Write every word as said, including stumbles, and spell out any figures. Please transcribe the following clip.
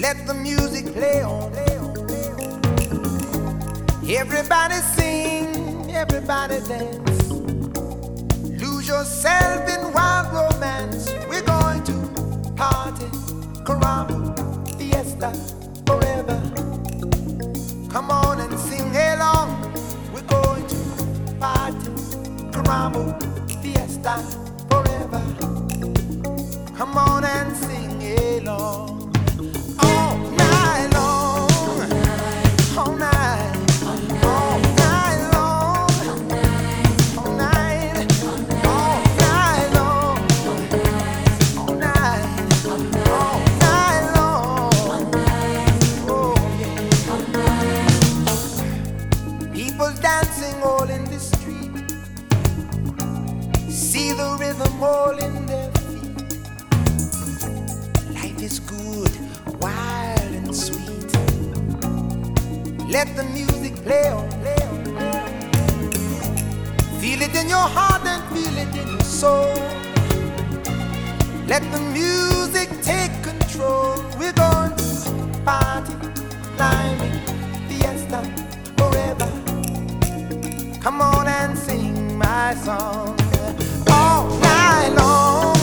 Let the music play on. Everybody sing, everybody dance. Lose yourself in wild romance. We're going to party, caramba, fiesta, forever. Come on and sing along. We're going to party, caramba, fiesta, forever. Come on and sing along. All night long, all night, all night long, all night, all night long, all night, all night long. Oh yeah. People dancing all in the street. See the rhythm all in their feet. Life is good, wild and sweet. Let the music play on, play on, play on. Feel it in your heart and feel it in your soul. Let the music take control. We're going to party, climbing, fiesta, forever. Come on and sing my song all night long.